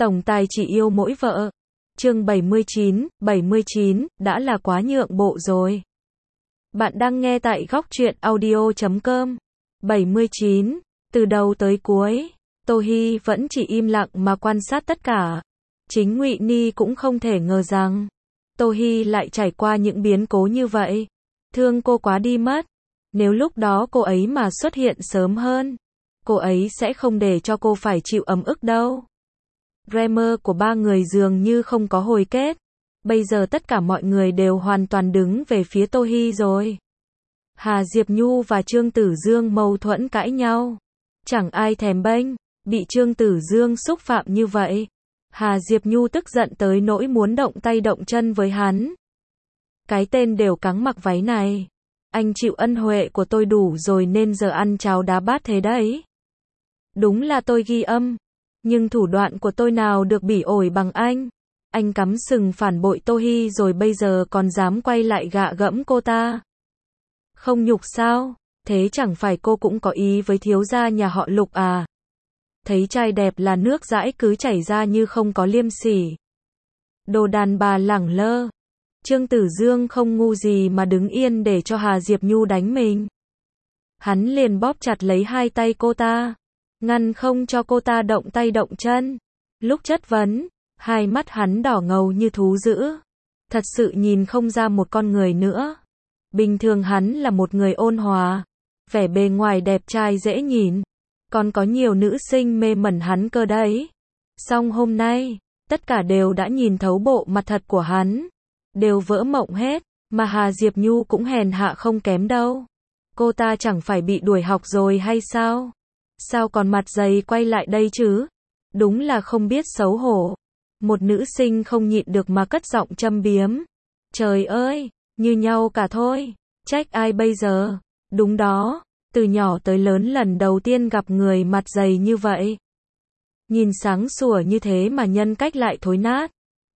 Tổng tài chỉ yêu mỗi vợ. Chương 79, đã là quá nhượng bộ rồi. Bạn đang nghe tại góc truyện audio.com. 79, từ đầu tới cuối, Tô Hi vẫn chỉ im lặng mà quan sát tất cả. Chính Ngụy Ni cũng không thể ngờ rằng Tô Hi lại trải qua những biến cố như vậy. Thương cô quá đi mất. Nếu lúc đó cô ấy mà xuất hiện sớm hơn, cô ấy sẽ không để cho cô phải chịu ấm ức đâu. Drama của ba người dường như không có hồi kết. Bây giờ tất cả mọi người đều hoàn toàn đứng về phía Tô Hi rồi. Hà Diệp Nhu và Trương Tử Dương mâu thuẫn cãi nhau. Chẳng ai thèm bênh, bị Trương Tử Dương xúc phạm như vậy. Hà Diệp Nhu tức giận tới nỗi muốn động tay động chân với hắn. Cái tên đều cắng mặc váy này. Anh chịu ân huệ của tôi đủ rồi nên giờ ăn cháo đá bát thế đấy. Đúng là tôi ghi âm. Nhưng thủ đoạn của tôi nào được bỉ ổi bằng anh. Anh cắm sừng phản bội Tô Hi rồi bây giờ còn dám quay lại gạ gẫm cô ta. Không nhục sao? Thế chẳng phải cô cũng có ý với thiếu gia nhà họ Lục à? Thấy trai đẹp là nước dãi cứ chảy ra như không có liêm sỉ. Đồ đàn bà lẳng lơ. Trương Tử Dương không ngu gì mà đứng yên để cho Hà Diệp Nhu đánh mình. Hắn liền bóp chặt lấy hai tay cô ta, ngăn không cho cô ta động tay động chân. Lúc chất vấn, hai mắt hắn đỏ ngầu như thú dữ. Thật sự nhìn không ra một con người nữa. Bình thường hắn là một người ôn hòa, vẻ bề ngoài đẹp trai dễ nhìn. Còn có nhiều nữ sinh mê mẩn hắn cơ đấy. Song hôm nay, tất cả đều đã nhìn thấu bộ mặt thật của hắn. Đều vỡ mộng hết, mà Hà Diệp Nhu cũng hèn hạ không kém đâu. Cô ta chẳng phải bị đuổi học rồi hay sao? Sao còn mặt dày quay lại đây chứ? Đúng là không biết xấu hổ. Một nữ sinh không nhịn được mà cất giọng châm biếm. Trời ơi, như nhau cả thôi. Trách ai bây giờ? Đúng đó, từ nhỏ tới lớn lần đầu tiên gặp người mặt dày như vậy. Nhìn sáng sủa như thế mà nhân cách lại thối nát.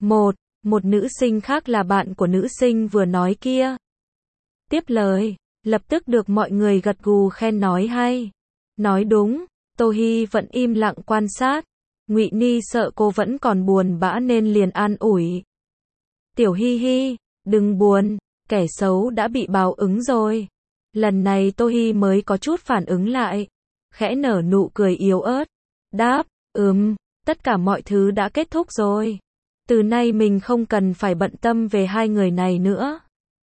Một nữ sinh khác là bạn của nữ sinh vừa nói kia. Tiếp lời, lập tức được mọi người gật gù khen nói hay. Nói đúng, Tô Hi vẫn im lặng quan sát. Ngụy Ni sợ cô vẫn còn buồn bã nên liền an ủi. Tiểu Hi Hi, đừng buồn, kẻ xấu đã bị báo ứng rồi. Lần này Tô Hi mới có chút phản ứng lại. Khẽ nở nụ cười yếu ớt. Đáp, tất cả mọi thứ đã kết thúc rồi. Từ nay mình không cần phải bận tâm về hai người này nữa.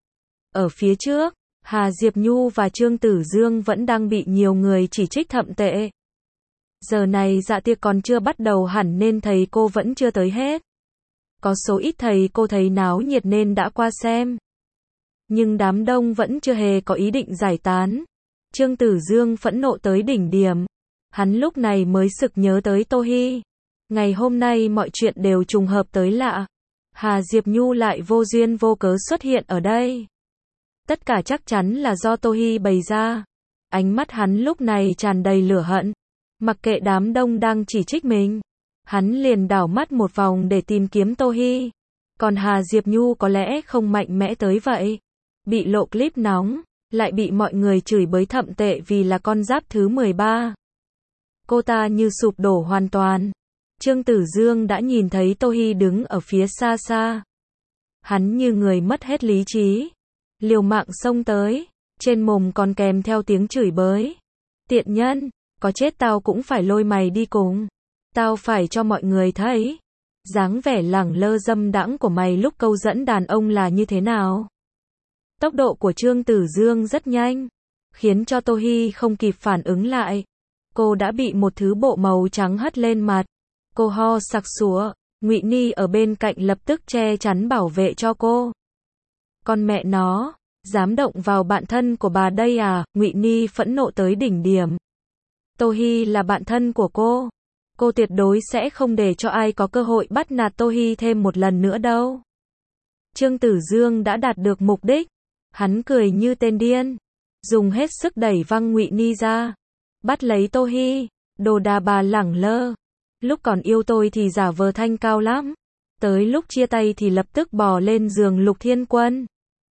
Ở phía trước, Hà Diệp Nhu và Trương Tử Dương vẫn đang bị nhiều người chỉ trích thậm tệ. Giờ này dạ tiệc còn chưa bắt đầu hẳn nên thầy cô vẫn chưa tới hết. Có số ít thầy cô thấy náo nhiệt nên đã qua xem. Nhưng đám đông vẫn chưa hề có ý định giải tán. Trương Tử Dương phẫn nộ tới đỉnh điểm. Hắn lúc này mới sực nhớ tới Tô Hi. Ngày hôm nay mọi chuyện đều trùng hợp tới lạ. Hà Diệp Nhu lại vô duyên vô cớ xuất hiện ở đây. Tất cả chắc chắn là do Tô Hi bày ra. Ánh mắt hắn lúc này tràn đầy lửa hận. Mặc kệ đám đông đang chỉ trích mình, hắn liền đảo mắt một vòng để tìm kiếm Tô Hi. Còn Hà Diệp Nhu có lẽ không mạnh mẽ tới vậy. Bị lộ clip nóng, lại bị mọi người chửi bới thậm tệ vì là con giáp thứ 13. Cô ta như sụp đổ hoàn toàn. Trương Tử Dương đã nhìn thấy Tô Hi đứng ở phía xa xa. Hắn như người mất hết lý trí. Liều mạng xông tới, trên mồm còn kèm theo tiếng chửi bới. Tiện nhân, có chết tao cũng phải lôi mày đi cùng. Tao phải cho mọi người thấy. Dáng vẻ lẳng lơ dâm đãng của mày lúc câu dẫn đàn ông là như thế nào. Tốc độ của Trương Tử Dương rất nhanh, khiến cho Tô Hi không kịp phản ứng lại. Cô đã bị một thứ bộ màu trắng hất lên mặt. Cô ho sặc sụa, Ngụy Ni ở bên cạnh lập tức che chắn bảo vệ cho cô. Con mẹ nó, dám động vào bạn thân của bà đây à? Ngụy Ni phẫn nộ tới đỉnh điểm. Tô Hi là bạn thân của cô. Cô tuyệt đối sẽ không để cho ai có cơ hội bắt nạt Tô Hi thêm một lần nữa đâu. Trương Tử Dương đã đạt được mục đích. Hắn cười như tên điên, dùng hết sức đẩy văng Ngụy Ni ra. Bắt lấy Tô Hi, đồ đà bà lẳng lơ. Lúc còn yêu tôi thì giả vờ thanh cao lắm. Tới lúc chia tay thì lập tức bò lên giường Lục Thiên Quân.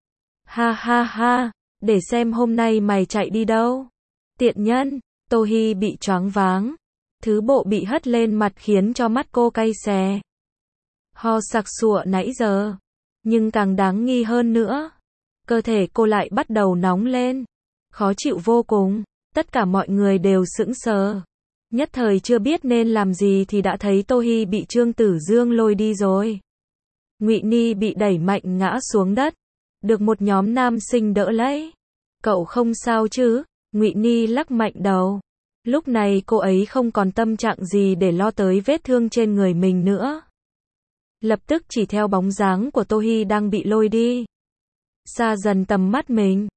Ha ha ha, để xem hôm nay mày chạy đi đâu. Tiện nhân, Tô Hi bị choáng váng. Thứ bộ bị hất lên mặt khiến cho mắt cô cay xè. Ho sặc sụa nãy giờ. Nhưng càng đáng nghi hơn nữa, cơ thể cô lại bắt đầu nóng lên. Khó chịu vô cùng. Tất cả mọi người đều sững sờ. Nhất thời chưa biết nên làm gì thì đã thấy Tô Hi bị Trương Tử Dương lôi đi rồi. Ngụy Ni bị đẩy mạnh ngã xuống đất. Được một nhóm nam sinh đỡ lấy. Cậu không sao chứ? Ngụy Ni lắc mạnh đầu. Lúc này cô ấy không còn tâm trạng gì để lo tới vết thương trên người mình nữa. Lập tức chỉ theo bóng dáng của Tô Hi đang bị lôi đi. Xa dần tầm mắt mình.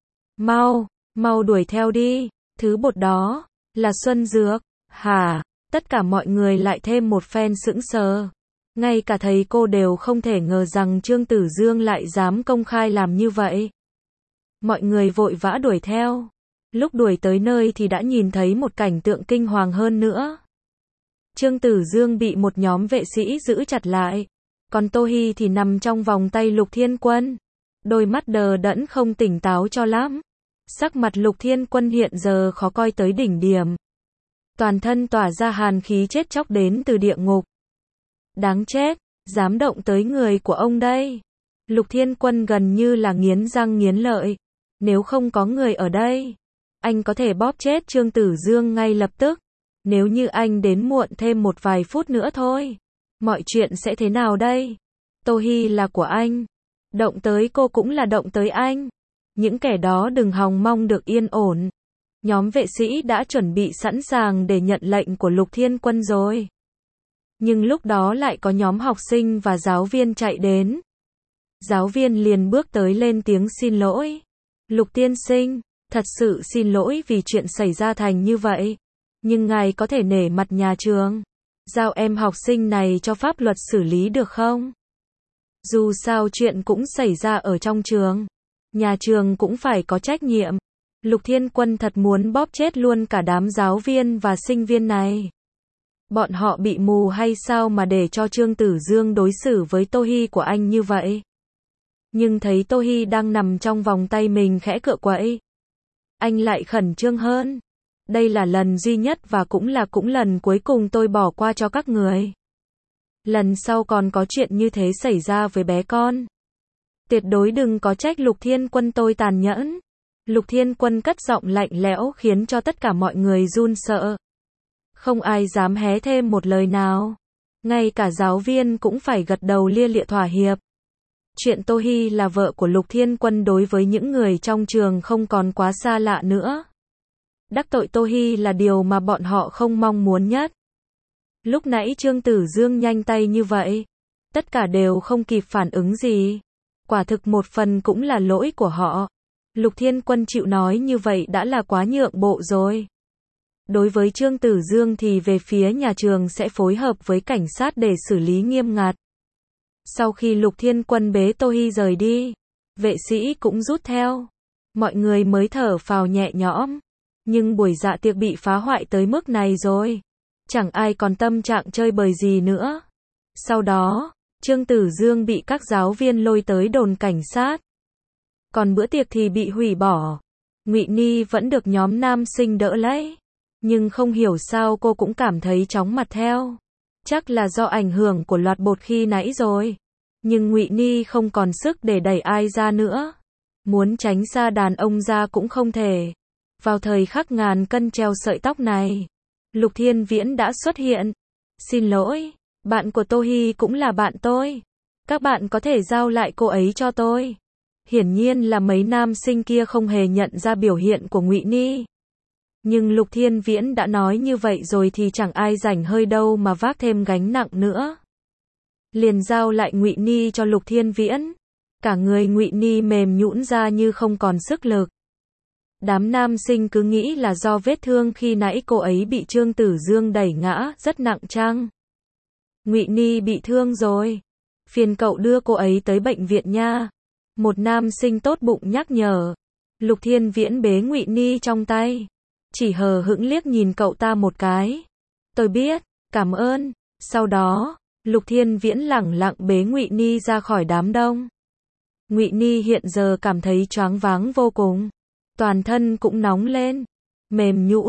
Mau đuổi theo đi. Thứ bột đó là Xuân Dược. Hả? Tất cả mọi người lại thêm một phen sững sờ. Ngay cả thầy cô đều không thể ngờ rằng Trương Tử Dương lại dám công khai làm như vậy. Mọi người vội vã đuổi theo. Lúc đuổi tới nơi thì đã nhìn thấy một cảnh tượng kinh hoàng hơn nữa. Trương Tử Dương bị một nhóm vệ sĩ giữ chặt lại. Còn Tô Hi thì nằm trong vòng tay Lục Thiên Quân. Đôi mắt đờ đẫn không tỉnh táo cho lắm. Sắc mặt Lục Thiên Quân hiện giờ khó coi tới đỉnh điểm. Toàn thân tỏa ra hàn khí chết chóc đến từ địa ngục. Đáng chết, dám động tới người của ông đây. Lục Thiên Quân gần như là nghiến răng nghiến lợi. Nếu không có người ở đây, anh có thể bóp chết Trương Tử Dương ngay lập tức. Nếu như anh đến muộn thêm một vài phút nữa thôi, mọi chuyện sẽ thế nào đây? Tô Hi là của anh. Động tới cô cũng là động tới anh. Những kẻ đó đừng hòng mong được yên ổn. Nhóm vệ sĩ đã chuẩn bị sẵn sàng để nhận lệnh của Lục Thiên Quân rồi. Nhưng lúc đó lại có nhóm học sinh và giáo viên chạy đến. Giáo viên liền bước tới lên tiếng xin lỗi. Lục tiên sinh, thật sự xin lỗi vì chuyện xảy ra thành như vậy. Nhưng ngài có thể nể mặt nhà trường, giao em học sinh này cho pháp luật xử lý được không? Dù sao chuyện cũng xảy ra ở trong trường. Nhà trường cũng phải có trách nhiệm. Lục Thiên Quân thật muốn bóp chết luôn cả đám giáo viên và sinh viên này. Bọn họ bị mù hay sao mà để cho Trương Tử Dương đối xử với Tô Hi của anh như vậy? Nhưng thấy Tô Hi đang nằm trong vòng tay mình khẽ cựa quậy. Anh lại khẩn trương hơn. Đây là lần duy nhất và cũng là lần cuối cùng tôi bỏ qua cho các người. Lần sau còn có chuyện như thế xảy ra với bé con, tuyệt đối đừng có trách Lục Thiên Quân tôi tàn nhẫn. Lục Thiên Quân cất giọng lạnh lẽo khiến cho tất cả mọi người run sợ. Không ai dám hé thêm một lời nào. Ngay cả giáo viên cũng phải gật đầu lia lịa thỏa hiệp. Chuyện Tô Hi là vợ của Lục Thiên Quân đối với những người trong trường không còn quá xa lạ nữa. Đắc tội Tô Hi là điều mà bọn họ không mong muốn nhất. Lúc nãy Trương Tử Dương nhanh tay như vậy, tất cả đều không kịp phản ứng gì. Quả thực một phần cũng là lỗi của họ. Lục Thiên Quân chịu nói như vậy đã là quá nhượng bộ rồi. Đối với Trương Tử Dương thì về phía nhà trường sẽ phối hợp với cảnh sát để xử lý nghiêm ngặt. Sau khi Lục Thiên Quân bế Tô Hi rời đi, vệ sĩ cũng rút theo. Mọi người mới thở phào nhẹ nhõm. Nhưng buổi dạ tiệc bị phá hoại tới mức này rồi. Chẳng ai còn tâm trạng chơi bời gì nữa. Sau đó, Trương Tử Dương bị các giáo viên lôi tới đồn cảnh sát. Còn bữa tiệc thì bị hủy bỏ. Ngụy Ni vẫn được nhóm nam sinh đỡ lấy. Nhưng không hiểu sao cô cũng cảm thấy chóng mặt theo. Chắc là do ảnh hưởng của loạt bột khi nãy rồi. Nhưng Ngụy Ni không còn sức để đẩy ai ra nữa. Muốn tránh xa đàn ông ra cũng không thể. Vào thời khắc ngàn cân treo sợi tóc này, Lục Thiên Viễn đã xuất hiện. Xin lỗi, bạn của Tô Hi cũng là bạn tôi. Các bạn có thể giao lại cô ấy cho tôi. Hiển nhiên là mấy nam sinh kia không hề nhận ra biểu hiện của Ngụy Ni. Nhưng Lục Thiên Viễn đã nói như vậy rồi thì chẳng ai rảnh hơi đâu mà vác thêm gánh nặng nữa. Liền giao lại Ngụy Ni cho Lục Thiên Viễn. Cả người Ngụy Ni mềm nhũn ra như không còn sức lực. Đám nam sinh cứ nghĩ là do vết thương khi nãy cô ấy bị Trương Tử Dương đẩy ngã rất nặng chăng? Ngụy Ni bị thương rồi. Phiền cậu đưa cô ấy tới bệnh viện nha. Một nam sinh tốt bụng nhắc nhở. Lục Thiên Viễn bế Ngụy Ni trong tay. Chỉ hờ hững liếc nhìn cậu ta một cái. Tôi biết, cảm ơn. Sau đó, Lục Thiên Viễn lẳng lặng bế Ngụy Ni ra khỏi đám đông. Ngụy Ni hiện giờ cảm thấy choáng váng vô cùng. Toàn thân cũng nóng lên, mềm nhũn,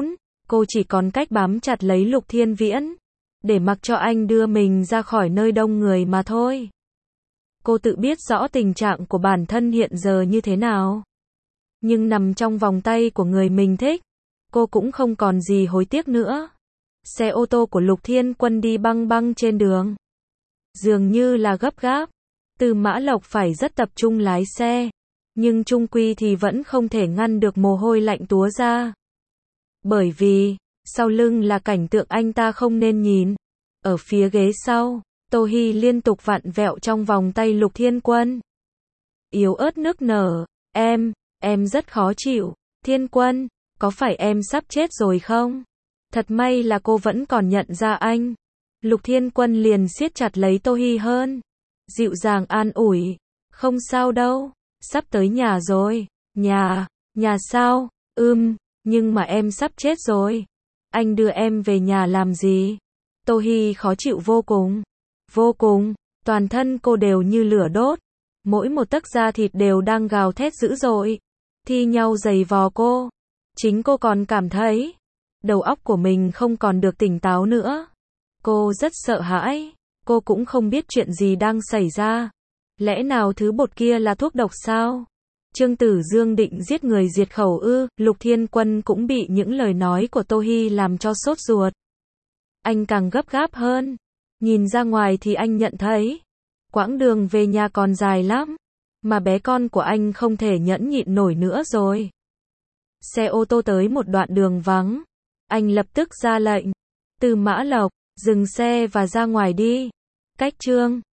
Cô chỉ còn cách bám chặt lấy Lục Thiên Viễn, để mặc cho anh đưa mình ra khỏi nơi đông người mà thôi. Cô tự biết rõ tình trạng của bản thân hiện giờ như thế nào. Nhưng nằm trong vòng tay của người mình thích, cô cũng không còn gì hối tiếc nữa. Xe ô tô của Lục Thiên Quân đi băng băng trên đường. Dường như là gấp gáp. Từ Mã Lộc phải rất tập trung lái xe. Nhưng chung quy thì vẫn không thể ngăn được mồ hôi lạnh túa ra. Bởi vì, sau lưng là cảnh tượng anh ta không nên nhìn. Ở phía ghế sau, Tô Hi liên tục vặn vẹo trong vòng tay Lục Thiên Quân. Yếu ớt nức nở, em rất khó chịu. Thiên Quân, có phải em sắp chết rồi không? Thật may là cô vẫn còn nhận ra anh. Lục Thiên Quân liền siết chặt lấy Tô Hi hơn. Dịu dàng an ủi. Không sao đâu, sắp tới nhà rồi. Nhà sao? Nhưng mà em sắp chết rồi. Anh đưa em về nhà làm gì? Tô Hi khó chịu vô cùng. Vô cùng, toàn thân cô đều như lửa đốt. Mỗi một tấc da thịt đều đang gào thét dữ dội. Thi nhau giày vò cô. Chính cô còn cảm thấy đầu óc của mình không còn được tỉnh táo nữa. Cô rất sợ hãi. Cô cũng không biết chuyện gì đang xảy ra. Lẽ nào thứ bột kia là thuốc độc sao? Trương Tử Dương định giết người diệt khẩu ư? Lục Thiên Quân cũng bị những lời nói của Tô Hi làm cho sốt ruột. Anh càng gấp gáp hơn. Nhìn ra ngoài thì anh nhận thấy quãng đường về nhà còn dài lắm. Mà bé con của anh không thể nhẫn nhịn nổi nữa rồi. Xe ô tô tới một đoạn đường vắng. Anh lập tức ra lệnh. Từ Mã Lộc, dừng xe và ra ngoài đi. Cách Trương